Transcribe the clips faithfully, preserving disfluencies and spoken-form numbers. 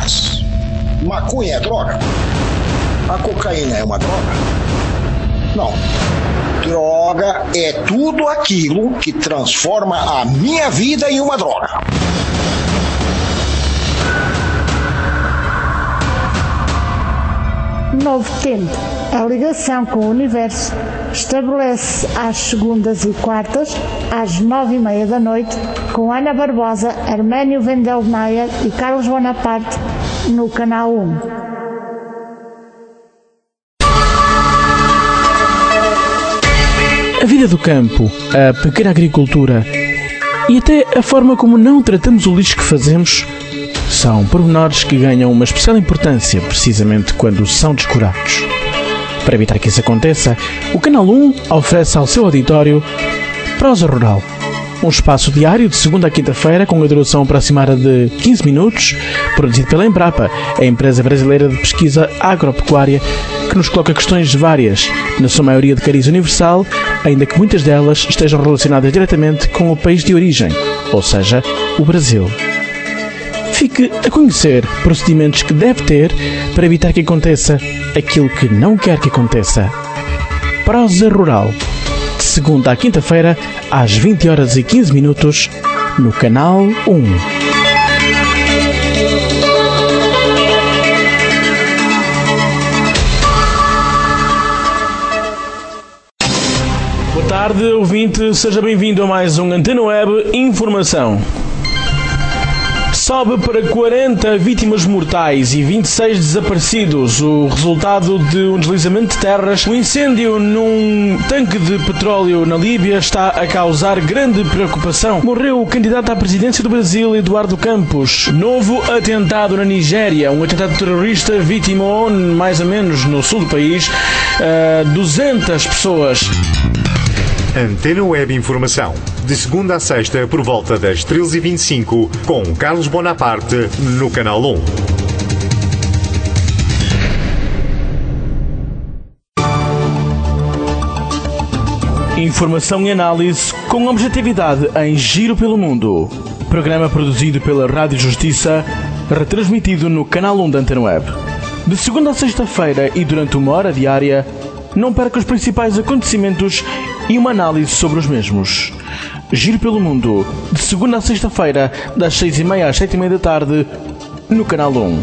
Mas maconha é droga? A cocaína é uma droga? Não. Droga é tudo aquilo que transforma a minha vida em uma droga. Novo Tempo. A ligação com o universo estabelece às segundas e quartas, às nove e meia da noite, com Ana Barbosa, Arménio Vendelmeier e Carlos Bonaparte, no Canal um. A vida do campo, a pequena agricultura e até a forma como não tratamos o lixo que fazemos são pormenores que ganham uma especial importância precisamente quando são descurados. Para evitar que isso aconteça, o Canal um oferece ao seu auditório Prosa Rural, um espaço diário de segunda a quinta-feira com a duração aproximada de quinze minutos, produzido pela Embrapa, a empresa brasileira de pesquisa agropecuária, que nos coloca questões várias, na sua maioria de cariz universal, ainda que muitas delas estejam relacionadas diretamente com o país de origem, ou seja, o Brasil. Fique a conhecer procedimentos que deve ter para evitar que aconteça aquilo que não quer que aconteça. Prosa Rural, de segunda à quinta-feira, às vinte horas e quinze minutos, no Canal um. Boa tarde, ouvinte, seja bem-vindo a mais um Antena Web Informação. Sobe para quarenta vítimas mortais e vinte e seis desaparecidos o resultado de um deslizamento de terras. O incêndio num tanque de petróleo na Líbia está a causar grande preocupação. Morreu o candidato à presidência do Brasil, Eduardo Campos. Novo atentado na Nigéria. Um atentado terrorista vitimou, mais ou menos no sul do país, uh, duzentas pessoas. Antena Web Informação, de segunda a sexta por volta das treze e vinte e cinco, com Carlos Bonaparte, no Canal um. Informação e análise com objetividade em Giro pelo Mundo. Programa produzido pela Rádio Justiça, retransmitido no Canal um da Antena Web. De segunda a sexta-feira e durante uma hora diária, não perca os principais acontecimentos e uma análise sobre os mesmos. Giro pelo Mundo, de segunda a sexta-feira, das seis e meia às sete e meia da tarde, no Canal um.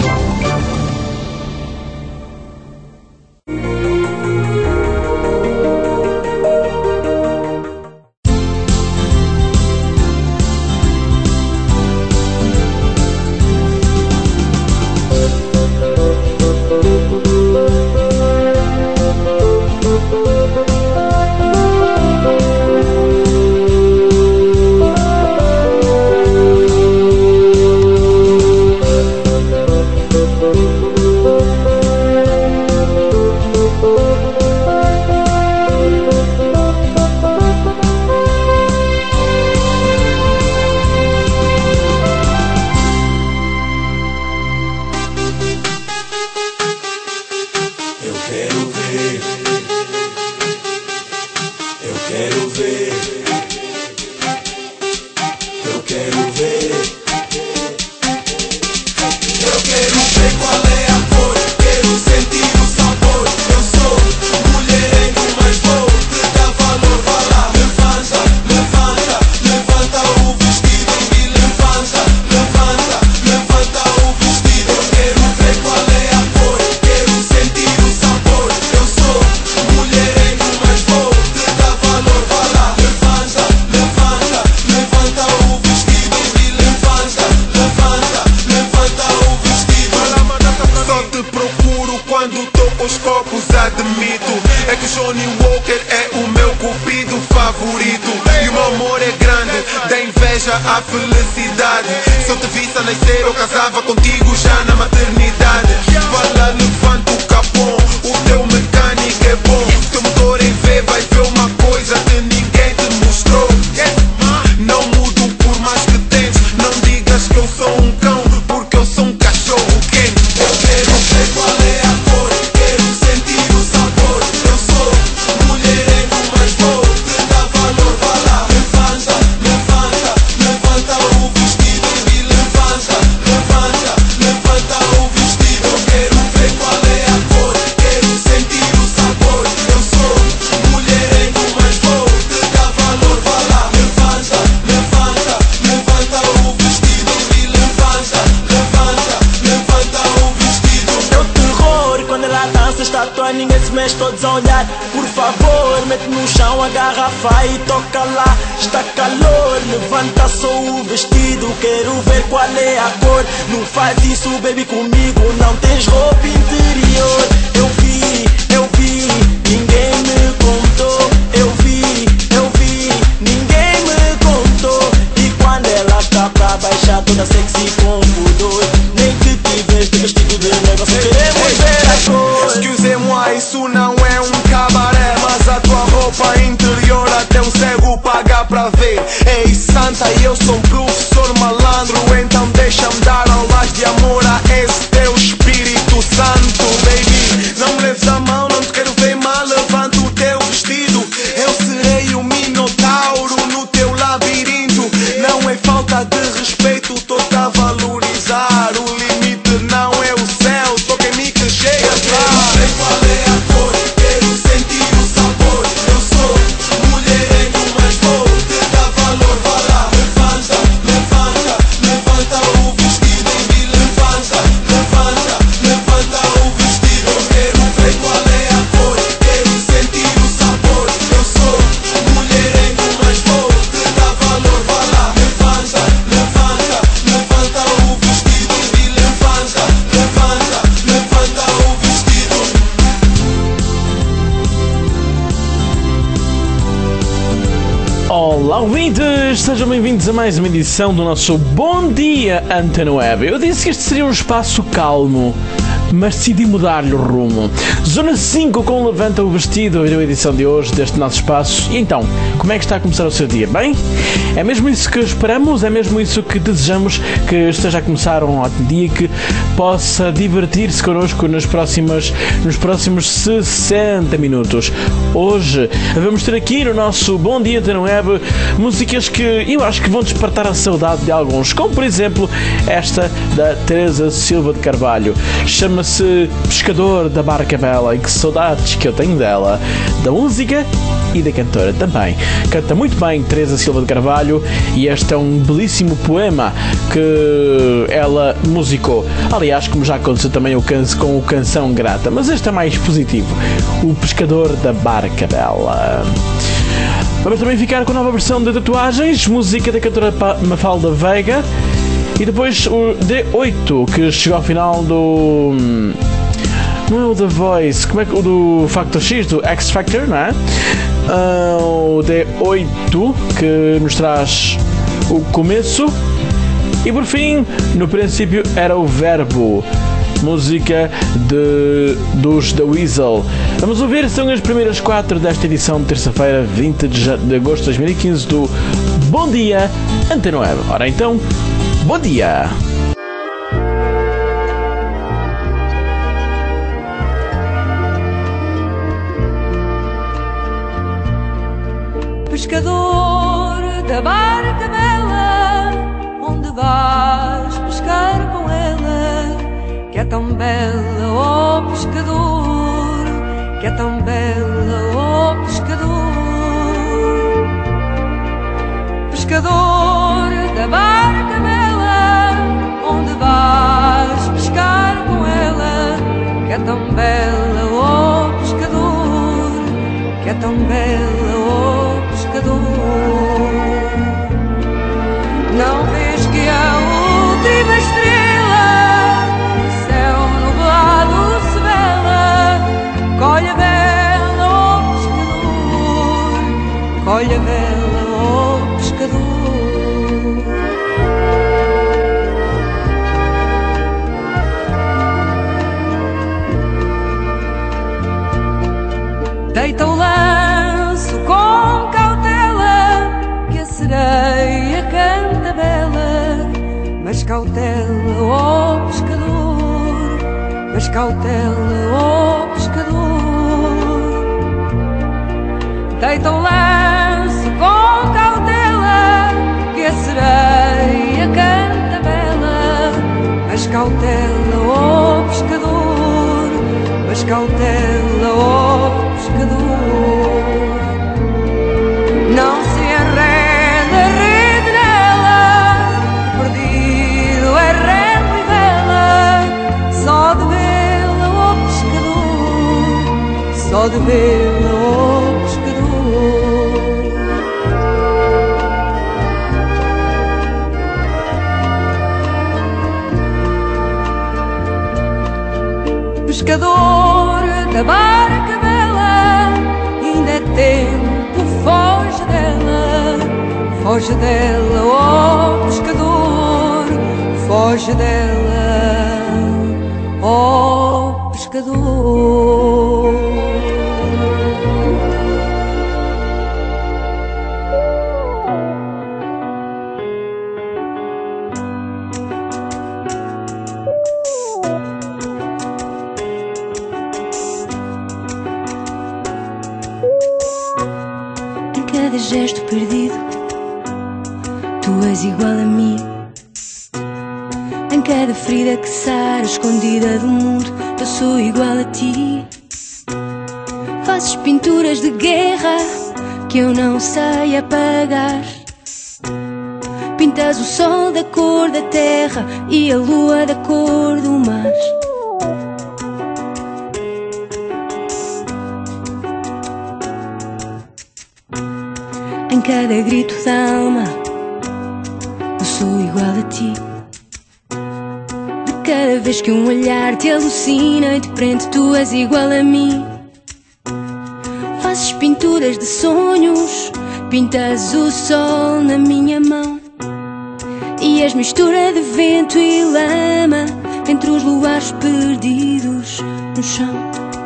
A felicidade, se eu te visse a nascer eu casava contigo já na maternidade. Fala, levanta o capão, o teu mecânico é bom. Teu motor em V vai ver uma coisa que ninguém te mostrou. Não mudo por mais que tentes, não digas que eu sou um cão, porque eu sou um cachorro quente. Eu quero ver qual é a cor, quero sentir o sabor. Eu sou mulherengo, mas vou te dar valor. Vai lá, levanta, levanta, levanta o vestido e levanta, levanta, levanta. mas todos a olhar. Por favor, mete no chão a garrafa e toca lá. Está calor, levanta só o vestido, quero ver qual é a cor. Não faz isso, baby, comigo, não tens roupa interior. Eu vi, eu vi, ninguém me contou. Eu vi, eu vi, ninguém me contou. E quando ela está pra baixar, toda sexy com pudor, nem que tiveste vestido de noiva, só queremos ver a cor. Excusez-moi, isso não é um cabaré, mas a tua roupa interior até um cego paga pra ver. Ei santa, eu sou um professor malandro, então deixa-me dar aulas de amor a esse teu Espírito Santo. Baby, não me leves a mão, não te quero ver mal, levanta o teu vestido. Eu serei o minotauro no teu labirinto. Não é falta de respeito, tô-te a valorizar. O limite não é o céu, toca em mim que chega lá. Qual é a cor? Quero sentir o sabor. Eu sou mulherengo, mas vou te dar valor. Vá lá, levanta, levanta, levanta o vestido. E levanta, levanta, levanta o vestido. Quero ver qual é a cor. Quero sentir o sabor. Eu sou mulherengo, mas vou te dar valor. Vá lá, levanta, levanta, levanta o vestido. E levanta, levanta, levanta o vestido. Olá, ouvintes! Sejam bem-vindos a mais uma edição do nosso Bom Dia Antena Web. Eu disse que este seria um espaço calmo, mas decidi mudar-lhe o rumo. Zona cinco com Levanta o Vestido, a edição de hoje deste nosso espaço. E então, como é que está a começar o seu dia? Bem? É mesmo isso que esperamos? É mesmo isso que desejamos que esteja a começar um ótimo dia, que possa divertir-se connosco nos próximos, nos próximos sessenta minutos. Hoje vamos ter aqui no nosso Bom Dia Antena Web músicas que eu acho que vão despertar a saudade de alguns, como por exemplo esta da Teresa Silva de Carvalho. Chama-se Pescador da Barca Bela, e que saudades que eu tenho dela, da música e da cantora também. Canta muito bem Teresa Silva de Carvalho, e este é um belíssimo poema que ela musicou. Aliás, como já aconteceu também o can- com o Canção Grata, mas este é mais positivo, o Pescador da Barca Bela. Vamos também ficar com a nova versão de Tatuagens, música da cantora Mafalda Veiga. E depois o D oito, que chegou ao final do... Não é o The Voice, como é que... O do Factor X, do X Factor, não é? Uh, o D oito, que nos traz o começo. E por fim, no princípio, era o Verbo, música de, dos The Weasel. Vamos ouvir, são as primeiras quatro desta edição de terça-feira, vinte de agosto de dois mil e quinze, do Bom Dia Antena Web. Ora então, bom dia! Pescador da barca bela, onde vais pescar com ela? Que é tão bela, ó pescador, que é tão bela, ó pescador. Pescador da barca bela, onde vais pescar com ela? Que é tão bela, ó pescador, que é tão bela, ó pescador. Não vês que a última estrela no céu nublado se vela? Colhe a vela, ó pescador, colhe a vela, ó pescador. Deita o lanço com cautela, que a sereia canta bela. Mas cautela, ó pescador, mas cautela, ó pescador. Deita o lanço com cautela, que a sereia canta bela. Mas cautela, ó pescador, mas cautela, ó pescador. Não se enreda a rede nela, perdido é remo e vela. Só de vela, ó pescador, só de vê-la, oh pescador. Pescador da barca bela, ainda é tempo, foge dela, foge dela, ó pescador, foge dela, ó pescador. Cada gesto perdido, tu és igual a mim. Em cada ferida que sara, escondida do mundo, eu sou igual a ti. Fazes pinturas de guerra que eu não sei apagar. Pintas o sol da cor da terra e a lua da cor do mar. Em cada grito da alma, eu sou igual a ti. De cada vez que um olhar te alucina e te prende, tu és igual a mim. Fazes pinturas de sonhos, pintas o sol na minha mão. E és mistura de vento e lama entre os luares perdidos no chão.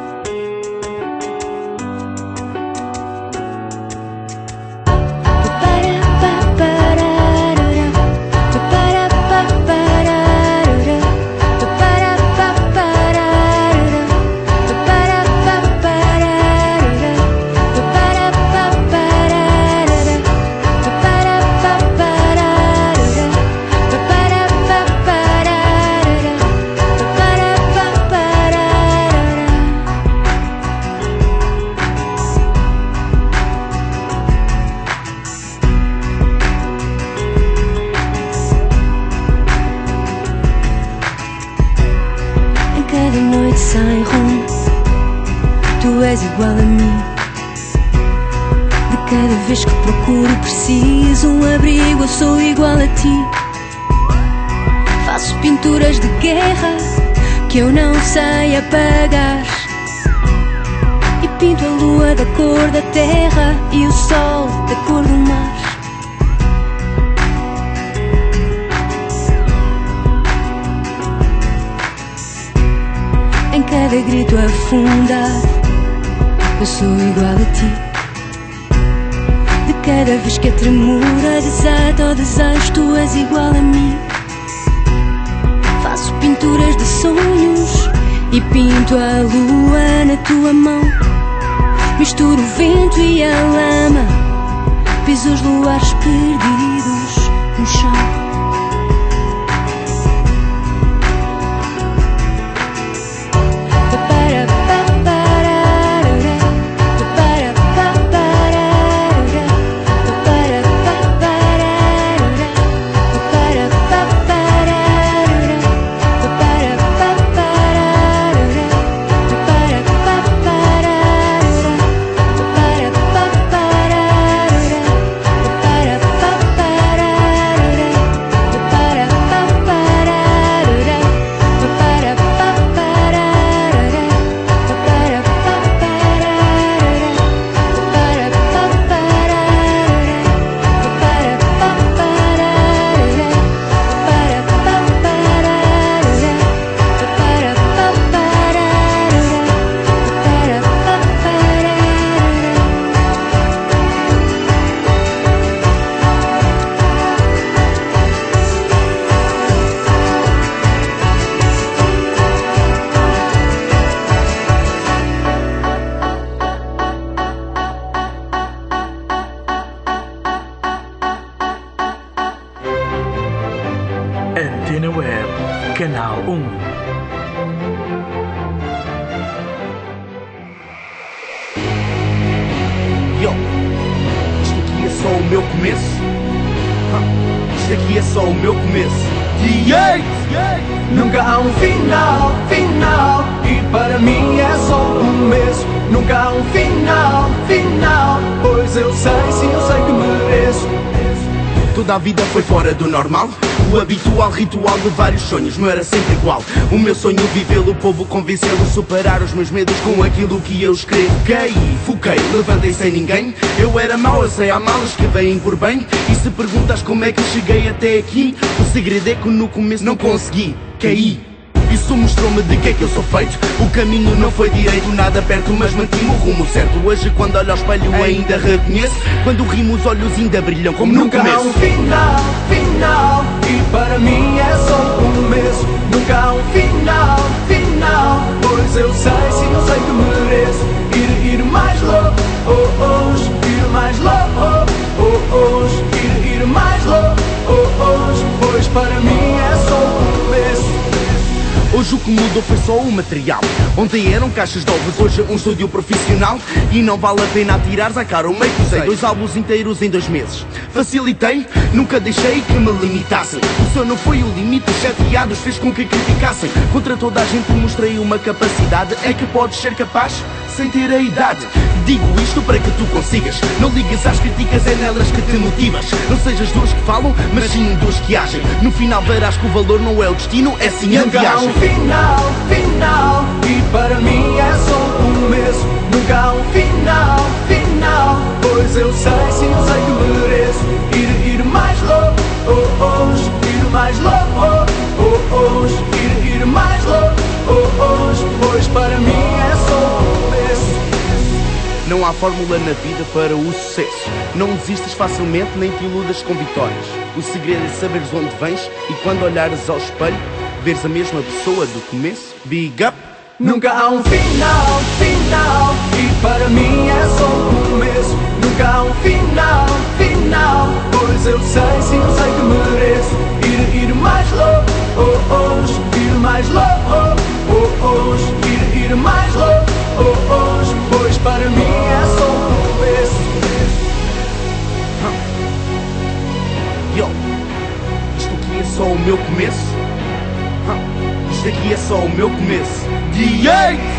Cada noite sem rumo, tu és igual a mim. De cada vez que procuro e preciso um abrigo, eu sou igual a ti. Faço pinturas de guerra que eu não sei apagar. E pinto a lua da cor da terra e o sol da cor do mar. Em cada grito afundado, eu sou igual a ti. De cada vez que a tremura desata o desejo, tu és igual a mim. Faço pinturas de sonhos e pinto a lua na tua mão. Misturo o vento e a lama, piso os luares perdidos no chão. Antena Web, Canal um. Yo, isto aqui é só o meu começo. Huh. Isto aqui é só o meu começo. Yeah, yeah. Nunca há um final, final. E para mim é só um começo. Nunca Nunca há um final, final. Pois eu sei, sim, eu sei que mereço. Toda a vida foi fora do normal. O habitual ritual de vários sonhos não era sempre igual. O meu sonho vivê-lo, o povo convencê-lo, superar os meus medos com aquilo que eu escrevo. Caí, foquei, levantei sem ninguém. Eu era mau, eu sei, há malas que vêm por bem. E se perguntas como é que cheguei até aqui, o segredo é que no começo não consegui. Caí. Isso mostrou-me de que é que eu sou feito. O caminho não foi direito, nada perto, mas mantive o rumo certo. Hoje quando olho ao espelho ainda reconheço. Quando rimo os olhos ainda brilham como no começo. Nunca há um final, final. E para mim é só o começo. Nunca há um final, final. Pois eu sei, sim, eu sei que mereço. Ir, ir mais longe, oh, oh, ir mais longe, oh, oh, oh, ir, ir mais longe, oh, oh, pois para mim é só o começo. Hoje o que mudou foi só o material. Ontem eram caixas de ovos, hoje um estúdio profissional. E não vale a pena atirares à cara o meio que usei. Dois álbuns inteiros em dois meses. Facilitei, nunca deixei que me limitassem. O seu não foi o limite, os chateados fez com que criticassem. Contra toda a gente mostrei uma capacidade. É que podes ser capaz sem ter a idade. Digo isto para que tu consigas. Não ligues às críticas, é nelas que te motivas. Não sejas dos que falam, mas sim dos que agem. No final verás que o valor não é o destino, é sim a viagem. Final, final, e para mim é só o começo. Nunca há um final, final. Pois eu sei, sim, eu sei que mereço. Ir, ir mais longe, oh, oh, ir mais longe, oh, oh, oh, ir, ir mais longe, oh, oh, pois para mim é só o começo. Não há fórmula na vida para o sucesso. Não desistas facilmente, nem te iludas com vitórias. O segredo é saberes onde vens e quando olhares ao espelho veres a mesma pessoa do começo. Big up! Nunca há um final, final. E para mim é só o começo. Nunca há um final, final. Pois eu sei, sim, eu sei que mereço. Ir, ir mais longe, oh, oh, ir mais longe, oh, oh, ir, ir mais longe, oh, oh, pois para mim é só o começo. Yo, isto aqui é só o meu começo. Isto aqui é só o meu começo. D oito!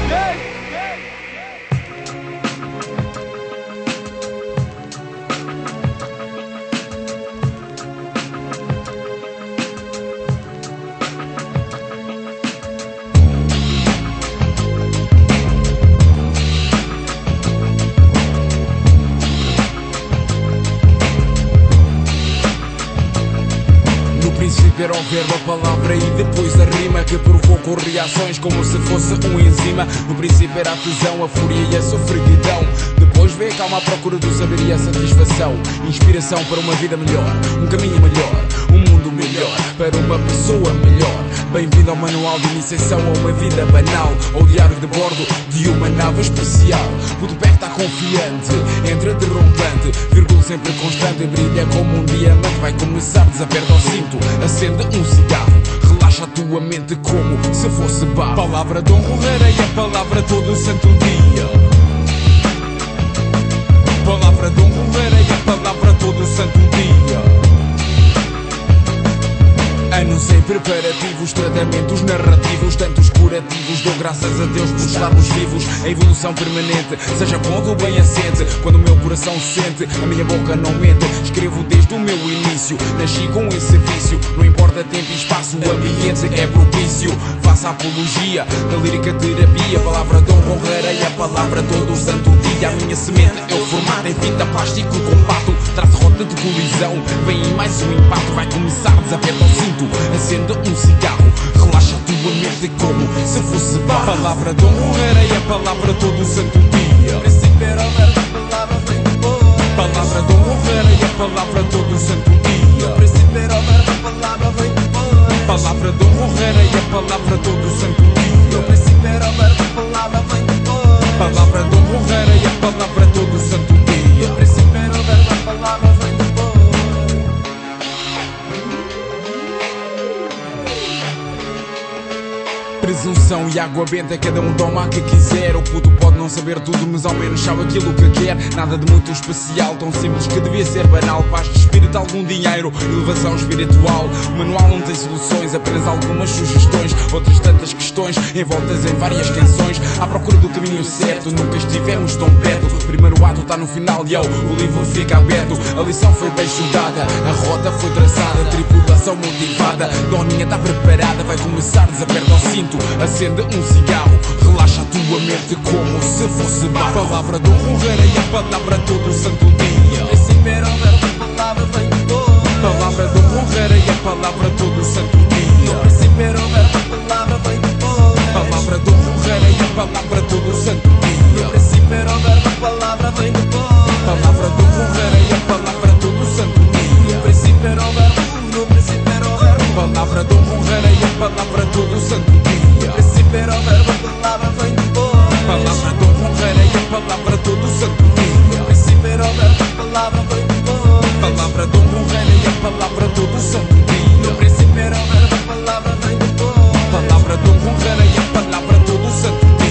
Era o verbo, a palavra e depois a rima que provocou reações como se fosse um enzima. No princípio era a tesão, a fúria e a sofreguidão. Depois veio a calma à procura do saber e a satisfação. Inspiração para uma vida melhor, um caminho melhor, um mundo melhor, para uma pessoa melhor. Bem-vindo ao manual de iniciação a uma vida banal, ao diário de bordo de uma nave especial. O de pé está confiante, entra derrompante, vírgula sempre constante, brilha como um diamante. Vai começar, desaperta o cinto, acende um cigarro, relaxa a tua mente como se fosse barro. Palavra de honra e a palavra todo santo dia. Palavra de honra e a palavra todo santo dia. Anos sem preparativos, tratamentos narrativos, tantos curativos. Dou graças a Deus por estarmos vivos. A evolução permanente, seja quando o bem assente. Quando o meu coração sente, a minha boca não mente. Escrevo desde o meu início, nasci com esse vício. Não importa tempo e espaço, o ambiente é propício. Faça a apologia da lírica terapia. Palavra de honra, honrarei a palavra todo o santo dia. A minha semente é o formato em fita plástico compacto. Traço rota de colisão, vem em mais um impacto. Vai começar, desaperta o cinto, acende um cigarro, relaxa a tua mente como se fosse barro. Palavra de honra e a palavra todo o santo dia. Palavra de honra e a palavra todo o santo dia. Palavra de honra e a palavra todo o santo dia. Palavra de honra e a palavra todo o santo dia. Presunção e água benta, cada um toma a que quiser. O puto pode não não saber tudo, mas ao menos sabe aquilo que quer. Nada de muito especial, tão simples que devia ser banal. Paz de espírito, algum dinheiro, elevação espiritual. O manual não tem soluções, apenas algumas sugestões. Outras tantas questões, envoltas em várias canções. À procura do caminho certo, nunca estivemos tão perto. O primeiro ato está no final, yo, o livro fica aberto. A lição foi bem estudada, a rota foi traçada. Tripulação motivada, Doninha está preparada. Vai começar, desaperta o cinto, acende um cigarro. Relaxa a tua mente como se fosse barro. Palavra do rei e a palavra todo santo dia. Primeiro verbo, a palavra vem depois. Palavra do rei e a palavra todo santo dia. Primeiro verbo, a palavra vem depois. Palavra do rei e a palavra todo santo dia. Primeiro verbo, a palavra vem depois. Palavra do rei e a palavra todo santo dia. Primeiro verbo, no primeiro verbo. Palavra do rei e a palavra todo santo dia. Primeiro verbo, a palavra vem depois. Palavra do rei e a palavra todo santo dia. Primeiro verbo, a palavra vem depois. Palavra do rei e a palavra todo santo dia. Primeiro verbo, a palavra vem depois. Palavra do rei e a palavra todo santo dia.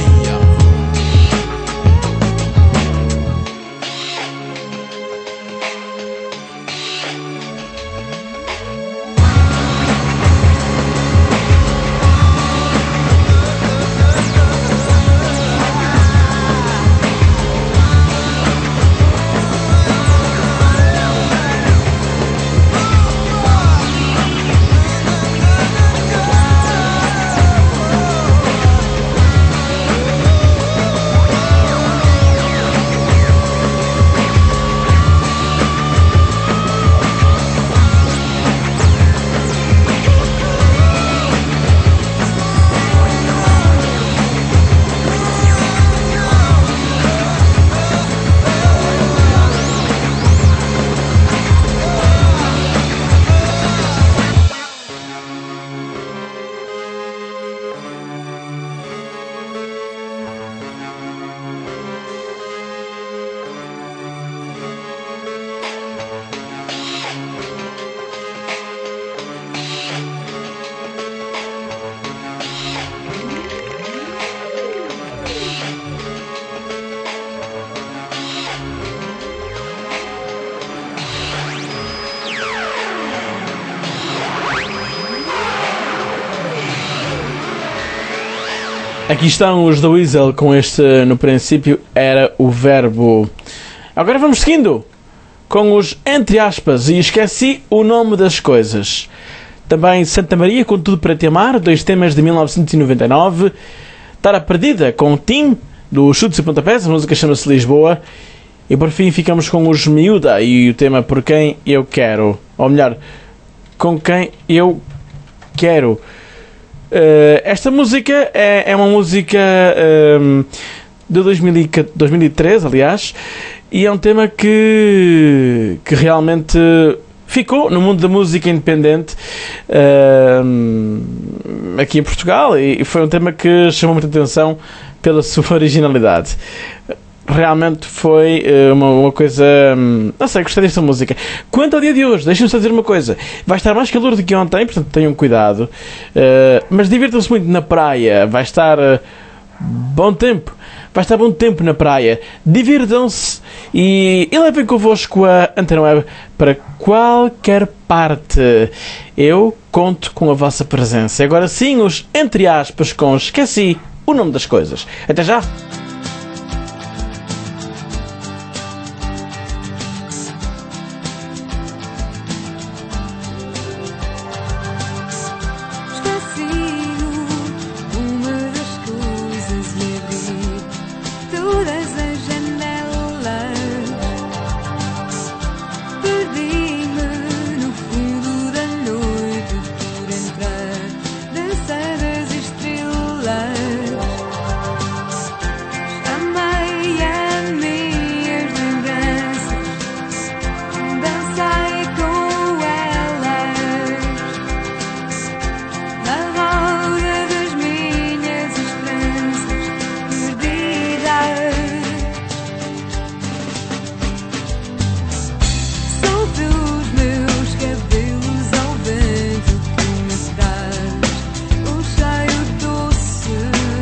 Aqui estão os The Weasel com este, no princípio, era o verbo. Agora vamos seguindo com os entre aspas e esqueci o nome das coisas. Também Santa Maria com Tudo para Te Amar, dois temas de mil novecentos e noventa e nove. Tara Perdida com Tim, do Chutes e Pontapés, a música chama-se Lisboa. E por fim ficamos com os Miúda e o tema Por Quem Eu Quero. Ou melhor, Com Quem Eu Quero. Uh, esta música é, é uma música um, de dois mil e treze, aliás, e é um tema que, que realmente ficou no mundo da música independente uh, aqui em Portugal, e foi um tema que chamou muita atenção pela sua originalidade. Realmente foi uh, uma, uma coisa... Um, não sei, gostei desta música. Quanto ao dia de hoje, deixem-me só dizer uma coisa. Vai estar mais calor do que ontem, portanto tenham cuidado. Uh, mas divirtam-se muito na praia. Vai estar uh, bom tempo. Vai estar bom tempo na praia. Divirtam-se e, e levem convosco a Antena Web para qualquer parte. Eu conto com a vossa presença. Agora sim, os entre aspas com esqueci o nome das coisas. Até já! Cheio doce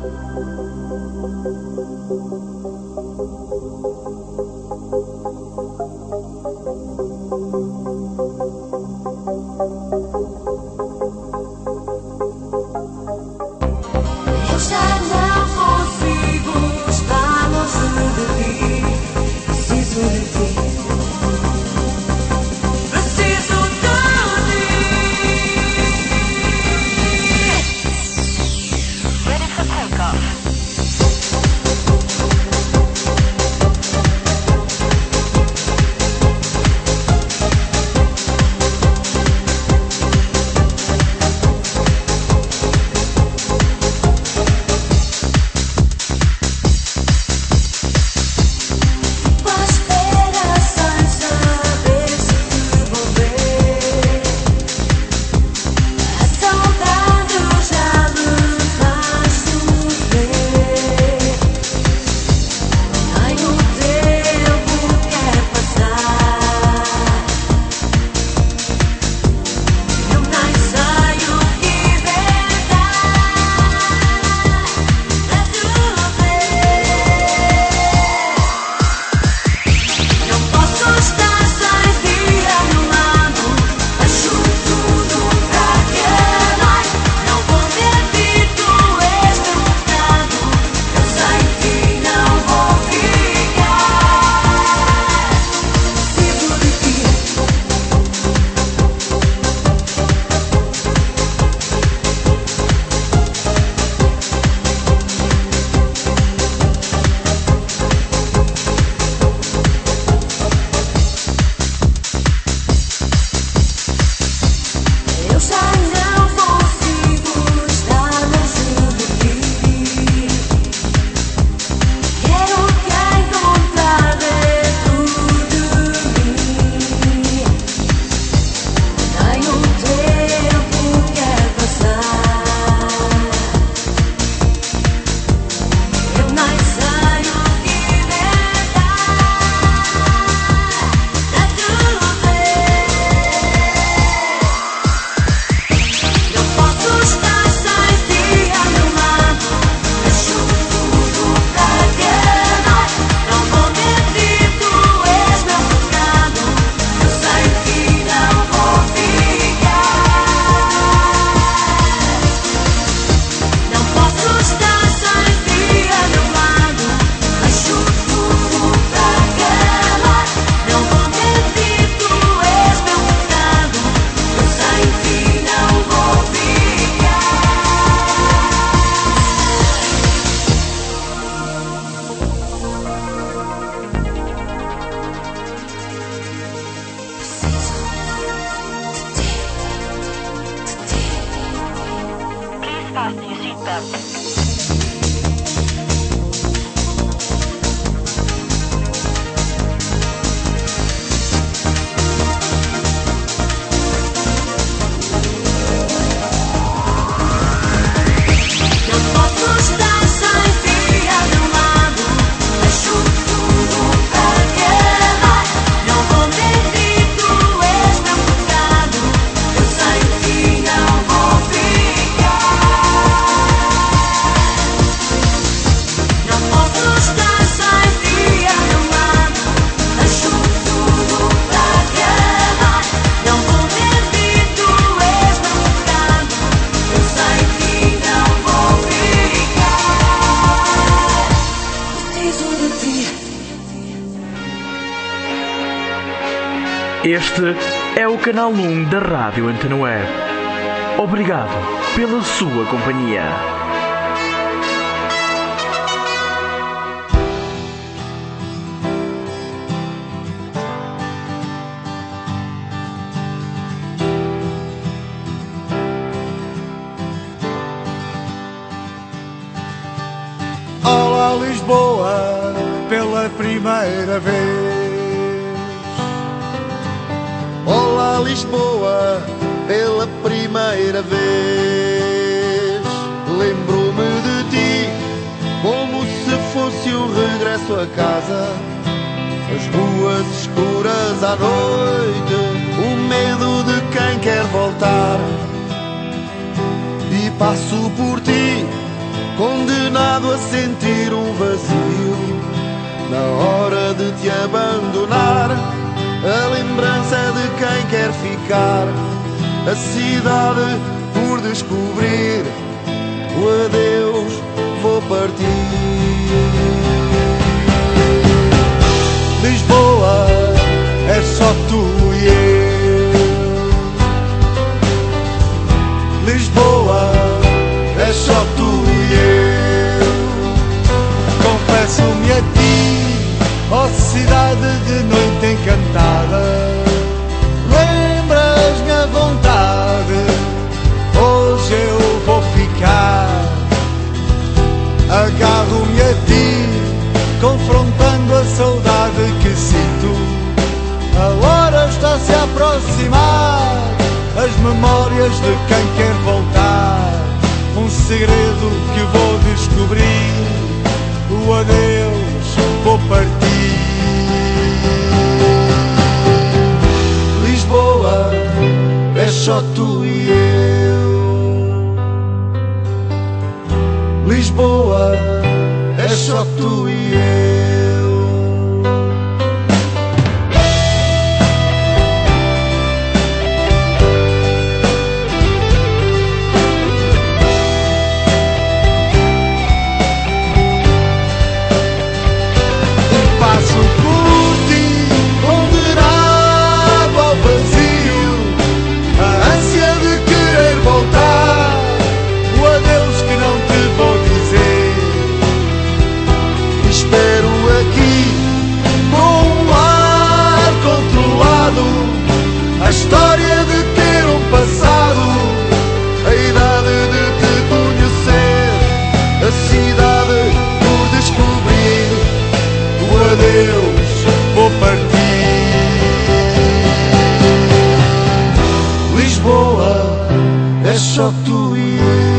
Este é o canal um da Rádio Antena Web. Obrigado pela sua companhia. Olá Lisboa, pela primeira vez. Olá Lisboa, pela primeira vez. Lembro-me de ti, como se fosse o regresso a casa. As ruas escuras à noite, o medo de quem quer voltar. E passo por ti condenado a sentir um vazio. Na hora de te abandonar, a lembrança de quem quer ficar, a cidade por descobrir, o adeus, vou partir. Lisboa, é só tu e eu. Lisboa, é só tu e eu. Confesso-me a ti, ó cidade de noite encantada, lembras-me a vontade, hoje eu vou ficar. Agarro-me a ti, confrontando a saudade que sinto. A hora está-se a aproximar, as memórias de quem quer voltar. Um segredo que vou descobrir, o adeus, vou partir. Lisboa, é só tu e eu. Lisboa, é só tu e eu. A história de ter um passado, a idade de te conhecer, a cidade por descobrir, o adeus, vou partir. Lisboa, é só tu e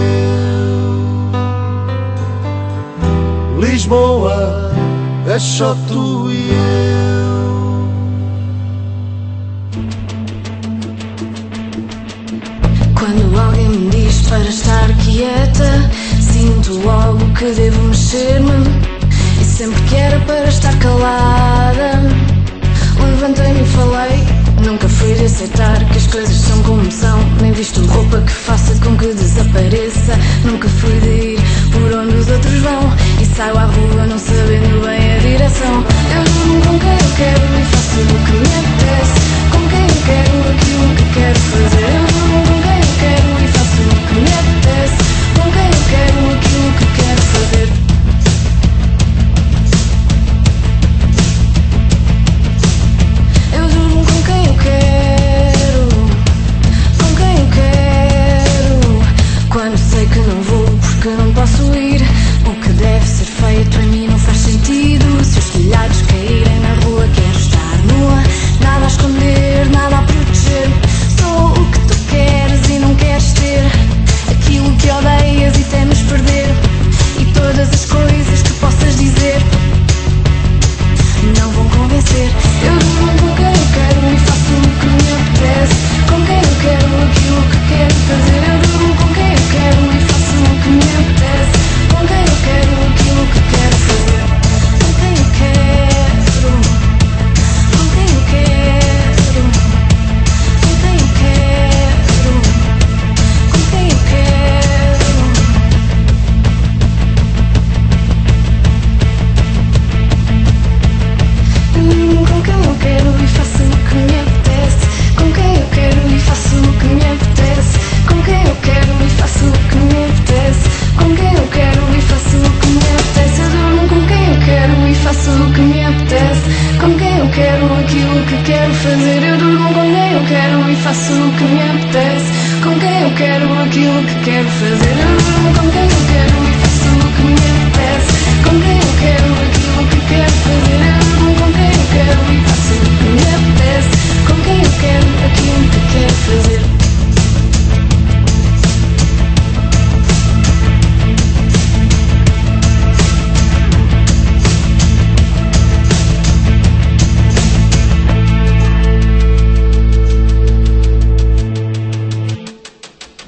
eu. Lisboa, é só tu e eu. Quando alguém me diz para estar quieta, sinto logo que devo mexer-me. E sempre que era para estar calada, levantei-me e falei. Nunca fui de aceitar que as coisas são como são, nem visto roupa que faça com que desapareça. Nunca fui de ir por onde os outros vão e saio à rua não sabendo bem a direção. Eu durmo com quem eu quero e faço o que me apetece, com quem eu quero aquilo que quero fazer. Eu durmo com quem eu quero e faço o que me apetece, com quem eu quero aquilo que quero fazer. Eu durmo com quem eu quero, com quem eu quero. Quando sei que não vou porque não posso ir, o que deve ser feito em mim não faz sentido. Se os telhados caírem na rua, quero estar nua, nada a esconder, nada a proteger. Sou o que tu queres e não queres ter, aquilo que odeias e temes perder, e todas as coisas que possas dizer não vão convencer. Eu durmo com quem eu quero e faço o que me apetece, com quem eu quero aquilo que quero fazer. Eu durmo com quem eu quero e faço o que me apetece, com quem eu quero aquilo que quero fazer. Com quem eu quero, com quem eu quero, com quem eu quero, com quem eu quero. Com quem eu quero e faço o que me apetece, com quem eu quero e faço o que me apetece, com quem eu quero e faço o que me apetece, com quem eu quero e faço o que me apetece. Eu durmo com quem eu quero e faço o que me apetece, com quem eu quero aquilo que quero fazer. Eu durmo com quem eu quero e faço o que me apetece, com quem eu quero aquilo que quero fazer. Eu durmo com quem eu quero e faço o que me apetece, com quem eu quero aquilo que quero fazer. Eu durmo com quem eu quero e faço o que me apetece, com quem eu quero aquilo que quero fazer.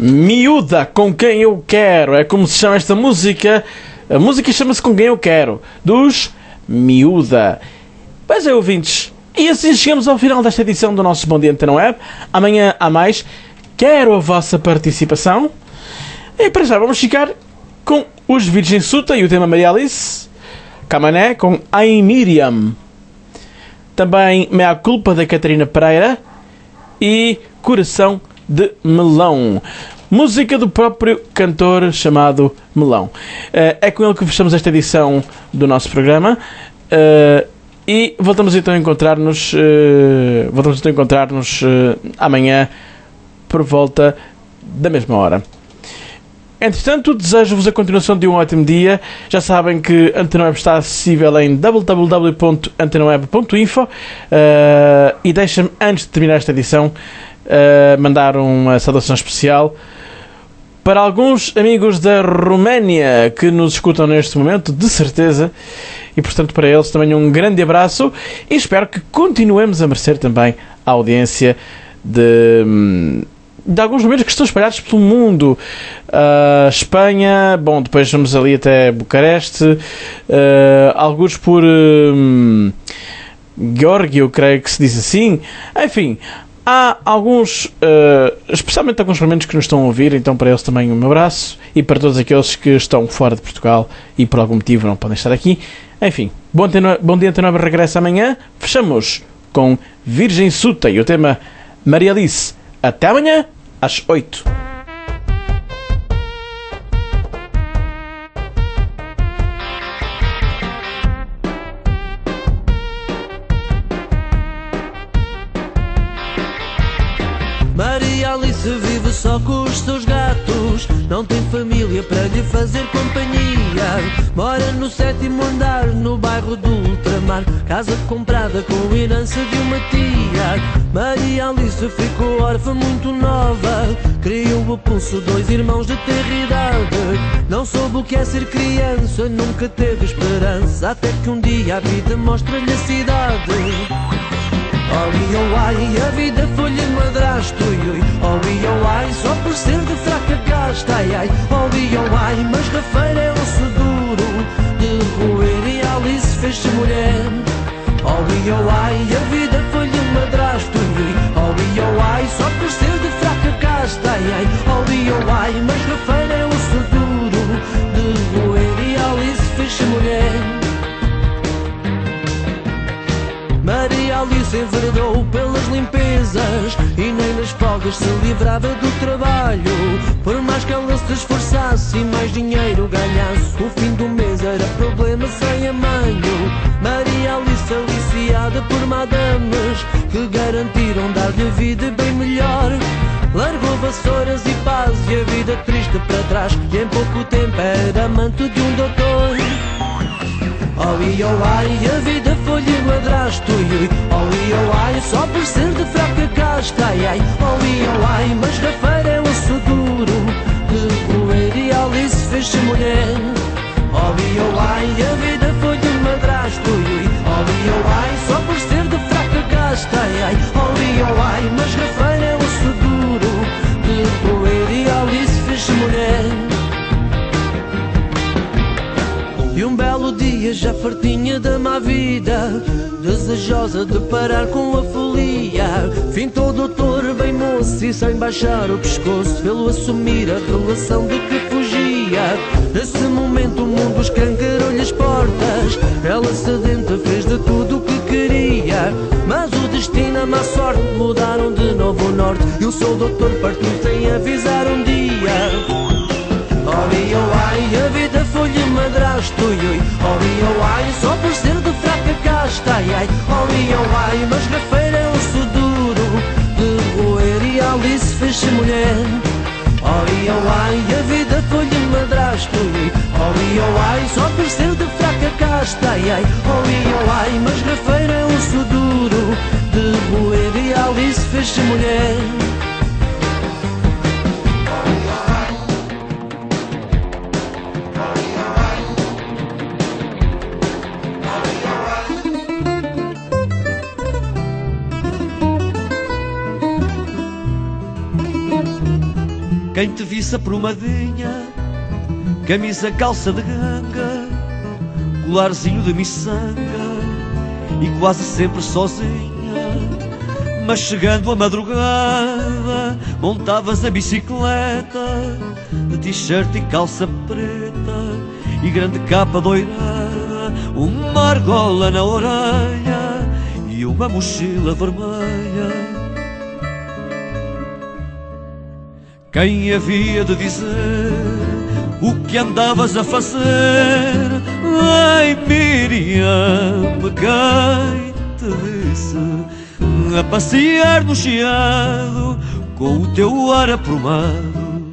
Miúda, com quem eu quero. É como se chama esta música. A música chama-se Com Quem Eu Quero, dos Miúda. Pois é, ouvintes. E assim chegamos ao final desta edição do nosso Bom Dia Antena Web. Amanhã há mais. Quero a vossa participação. E para já vamos ficar com os Virgem Suta e o tema Maria Alice. Camané com Ai Miriam. Também Mea Culpa da Catarina Pereira. E Coração de Melão. Música do próprio cantor chamado Melão. É com ele que fechamos esta edição do nosso programa. E voltamos então a encontrar-nos voltamos então a encontrar-nos amanhã por volta da mesma hora. Entretanto, desejo-vos a continuação de um ótimo dia. Já sabem que a Antena Web está acessível em w w w ponto antena web ponto info uh, e deixa-me, antes de terminar esta edição, uh, mandar uma saudação especial para alguns amigos da Roménia que nos escutam neste momento, de certeza, e portanto para eles também um grande abraço e espero que continuemos a merecer também a audiência de... de alguns números que estão espalhados pelo mundo. Uh, Espanha, bom, depois vamos ali até Bucareste, uh, alguns por um, Geórgia, creio que se diz assim. Enfim, há alguns, uh, especialmente alguns romanos que nos estão a ouvir, então para eles também um abraço, e para todos aqueles que estão fora de Portugal e por algum motivo não podem estar aqui. Enfim, bom, teno, bom dia, Antena Nova regressa amanhã. Fechamos com Virgem Suta e o tema Maria Alice. Até amanhã às oito. Maria Alice vive só com os seus gatos, não tem família para lhe fazer companhia. Mora no sétimo andar, no bairro do Ultramar, casa comprada com herança de uma tia. Maria Alice ficou órfã muito nova, criou o pulso dois irmãos de terra idade. Não soube o que é ser criança, nunca teve esperança, até que um dia a vida mostra-lhe a cidade. Oh, e oh, ai, a vida foi-lhe madrasto, ui, oh, e oh, ai, só por ser de fraca casta, ai, ai, oh, e oh, ai, mas rafeira é osso duro de roer e Alice fez-se mulher. Oh, e oh, ai, a vida foi-lhe madrasto, ui, oh, e oh, ai, só por ser de fraca casta, ai, ai, oh, e oh, ai, mas rafeira é osso duro de roer e Alice fez-se mulher. Maria Alice enveredou pelas limpezas e nem nas folgas se livrava do trabalho. Por mais que ela se esforçasse e mais dinheiro ganhasse, o fim do mês era problema sem amanho. Maria Alice, aliciada por madames que garantiram dar-lhe vida bem melhor, largou vassouras e paz e a vida triste para trás, e em pouco tempo era amante de um doutor. Oh, e oh, ai, a vida foi-lhe madrasto, ui, oh, e oh, ai, só por ser de fraca casta, ai, ai, oh, e oh, ai, mas rafeira é osso duro de roer e Alice fez-se mulher. Oh, e oh, ai, a vida foi-lhe madrasto, ui, oh, e oh, ai, só por ser de fraca casta, ai, ai, oh, e oh, ai, mas rafeira é osso duro de roer e Alice fez-se mulher. E um belo dia, já fartinha da má vida, desejosa de parar com a folia, fintou o doutor bem moço e sem baixar o pescoço, fê-lo assumir a relação de que fugia. Nesse momento o mundo escancarou-lhe as portas, ela sedenta fez de tudo o que queria, mas o destino, a má sorte, mudaram de novo o norte, e o seu doutor partiu sem avisar um dia. Oh, e oh, ai, a vida foi-lhe madrasto, ui, oh, e oh, ai, só por ser de fraca casta, ai, ai, oh, e oh, ai, mas rafeira é osso duro de roer e Alice fez-se mulher. Oh, e oh, ai, a vida foi-lhe madrasto, ui, oh, e oh, ai, só por ser de fraca casta, ai, ai, oh, e oh, ai, mas rafeira é osso duro de roer e Alice fez-se mulher. Quem te visse aprumadinha, camisa, calça de ganga, colarzinho de miçanga e quase sempre sozinha. Mas chegando a madrugada, montavas a bicicleta de t-shirt e calça preta e grande capa doirada, uma argola na orelha e uma mochila vermelha. Quem havia de dizer o que andavas a fazer? Ai, Miriam, quem te disse? A passear no chiado com o teu ar aprumado.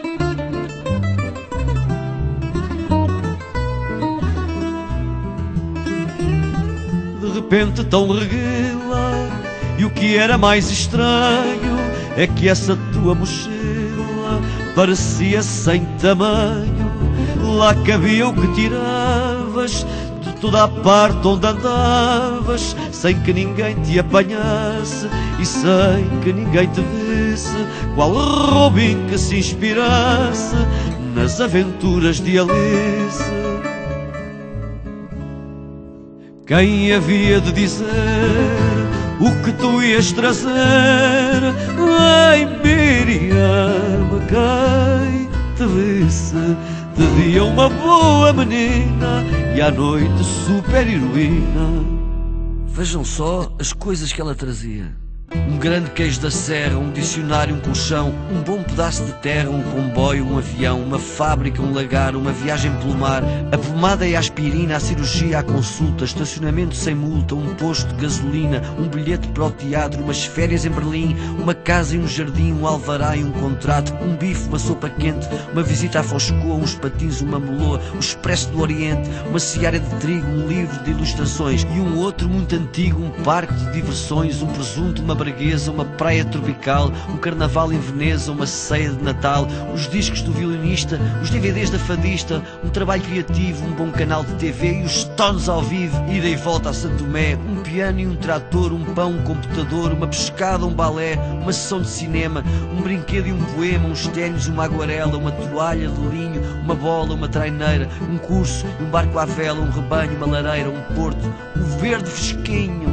De repente tão reguila, e o que era mais estranho é que essa tua mochila parecia sem tamanho. Lá cabia o que tiravas de toda a parte onde andavas, sem que ninguém te apanhasse e sem que ninguém te visse, qual Robin que se inspirasse nas aventuras de Alice. Quem havia de dizer o que tu ias trazer? Ai, Miriam, quem te visse? De dia uma boa menina e à noite super heroína. Vejam só as coisas que ela trazia: um grande queijo da serra, um dicionário, um colchão, um bom pedaço de terra, um comboio, um avião, uma fábrica, um lagar, uma viagem pelo mar, a pomada e a aspirina, a cirurgia, a consulta, estacionamento sem multa, um posto de gasolina, um bilhete para o teatro, umas férias em Berlim, uma casa e um jardim, um alvará e um contrato, um bife, uma sopa quente, uma visita à Foscoa, uns patins, uma meloa, o Expresso do Oriente, uma seara de trigo, um livro de ilustrações e um outro muito antigo, um parque de diversões, um presunto, uma braguesa, uma praia tropical, um carnaval em Veneza, uma ceia de Natal, os discos do violinista, os D V Ds da fadista, um trabalho criativo, um bom canal de T V e os Stones ao vivo, ida e volta a Santo Tomé, um piano e um trator, um pão, um computador, uma pescada, um balé, uma sessão de cinema, um brinquedo e um poema, uns ténis, uma aguarela, uma toalha de linho, uma bola, uma traineira, um curso, um barco à vela, um rebanho, uma lareira, um porto, um verde fresquinho.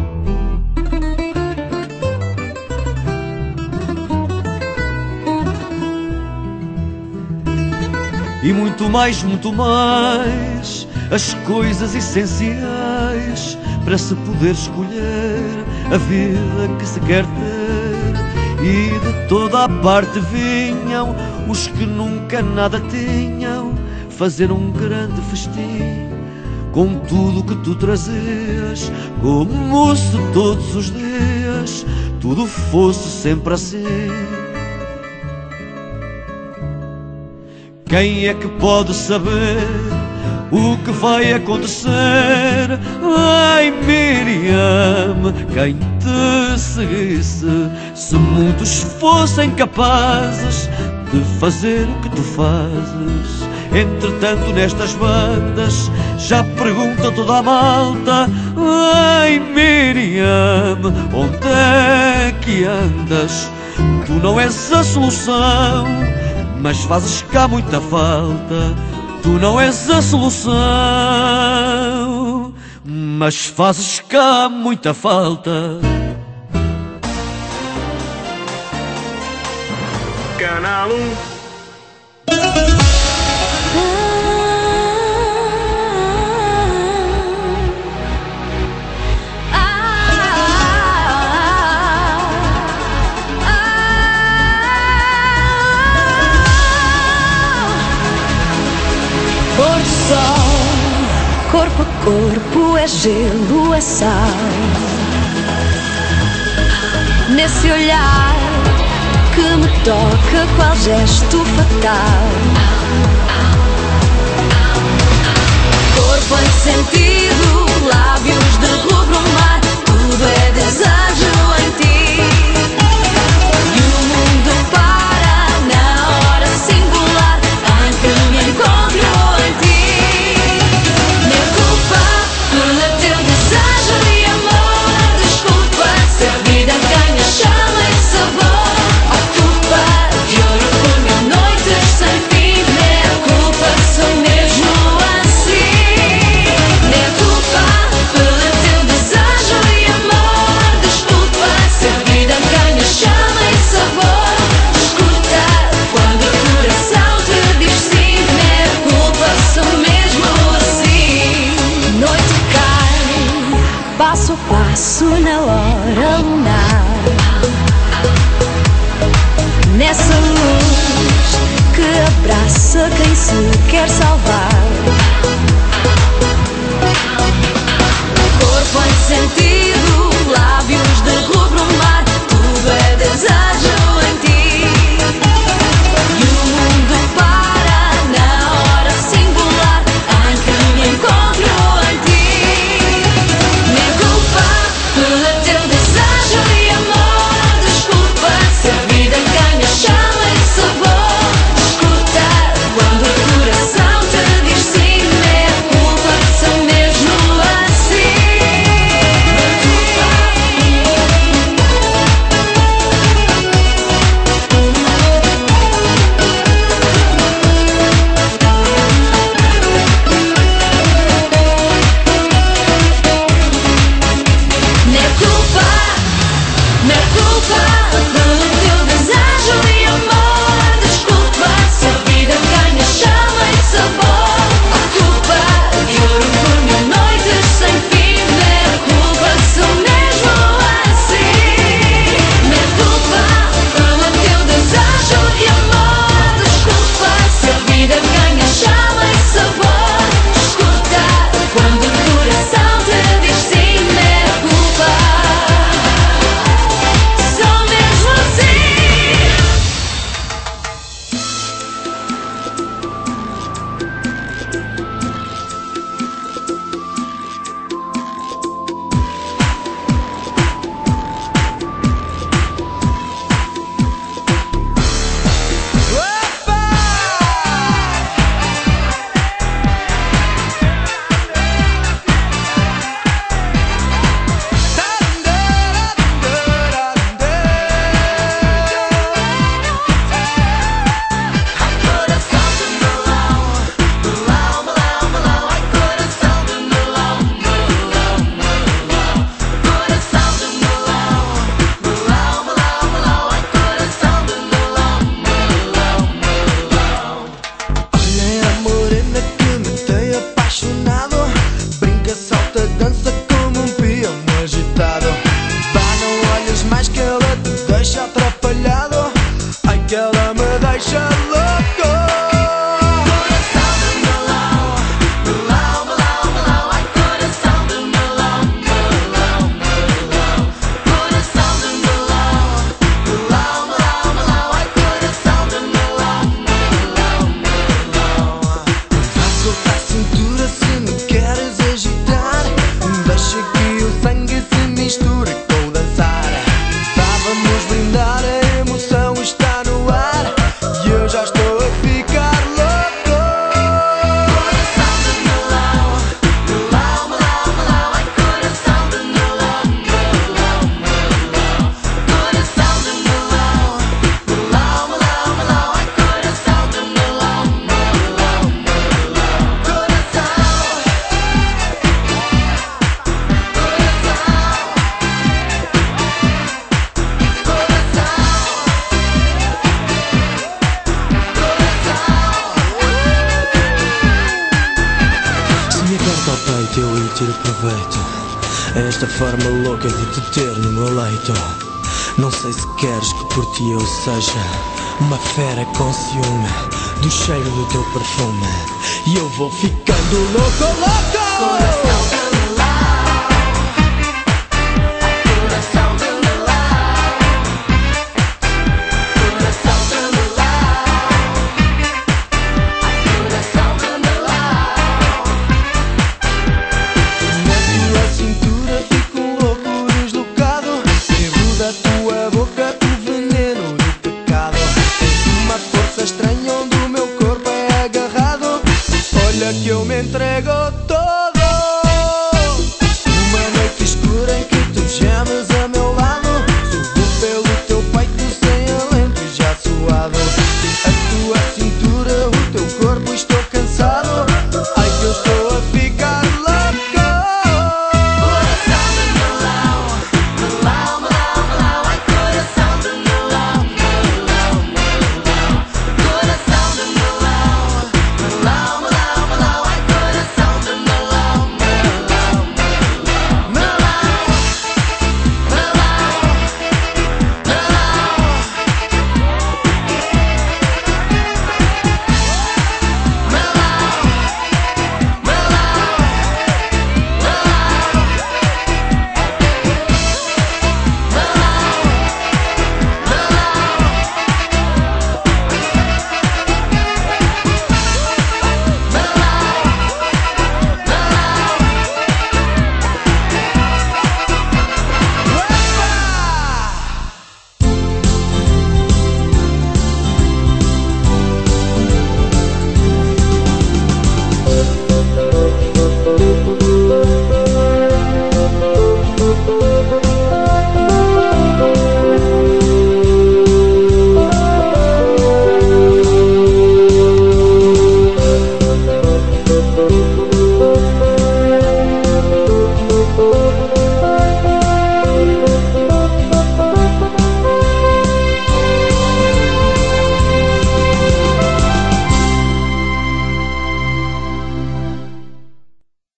E muito mais, muito mais, as coisas essenciais para se poder escolher a vida que se quer ter. E de toda a parte vinham os que nunca nada tinham fazer um grande festim com tudo que tu trazias, como se todos os dias tudo fosse sempre assim. Quem é que pode saber o que vai acontecer? Ai, Miriam, quem te seguisse, se muitos fossem capazes de fazer o que tu fazes. Entretanto, nestas bandas já pergunta toda a malta: ai, Miriam, onde é que andas? Tu não és a solução, mas fazes cá muita falta. Tu não és a solução, mas fazes cá muita falta. Canal um. Corpo a corpo, é gelo, é sal. Nesse olhar que me toca, qual gesto fatal. Corpo em sentido, lábios de rubro mar, tudo é desejo em ti. E o mundo para na hora singular em que me encontro em ti. Se a vida ganha chama e sabor, a culpa de ouro por meu nome. abraço na hora lunar, nessa luz que abraça quem se quer salvar. Corpo em sentido, lábios de rubro mar, tudo é desejo em ti. E o mundo para na hora singular em que me encontro em ti. Minha culpa pelo teu desejo e amor, desculpa se a vida ganha chama e sabor. Escuta quando o coração te diz sim, minha culpa são mesmo assim. Minha culpa, minha culpa pelo teu desejo e amor, desculpa se a vida ganha chama e sabor. A culpa de ouro por mil noites sem fim, minha culpa sou mesmo assim. Minha culpa pelo teu desejo e amor, desculpa se a vida ganha chama e sabor. Escuta quando o coração te diz sim, minha culpa sou mesmo assim. Olha a morena que me tem apaixonado, brinca, salta, dança como um peão agitado. Vá, não olhes mais que ela te deixa atrapalhado, ai que ela me deixa louco. Coração de melão, melão, melão, melão, ai coração de melão, melão, melão. Coração de melão, melão, melão, melão, ai coração de melão, melão, melão. Vá soltar a cintura se me queres agitar, deixa que o sangue se misture com o dançar. Vá, vamos brindar, a emoção está no ar e eu já estou a ficar louco. Coração de melão, melão, melão, melão, ai coração de melão, melão, melão. Coração de melão, melão, melão, melão, ai coração de melão, melão, melão. Coração, se me aperta ao peito eu ir tiro proveito a esta forma louca de te ter no meu leito. Não sei se queres que por ti eu seja uma fera com ciúme do cheiro do teu perfume, e eu vou ficando louco, louco.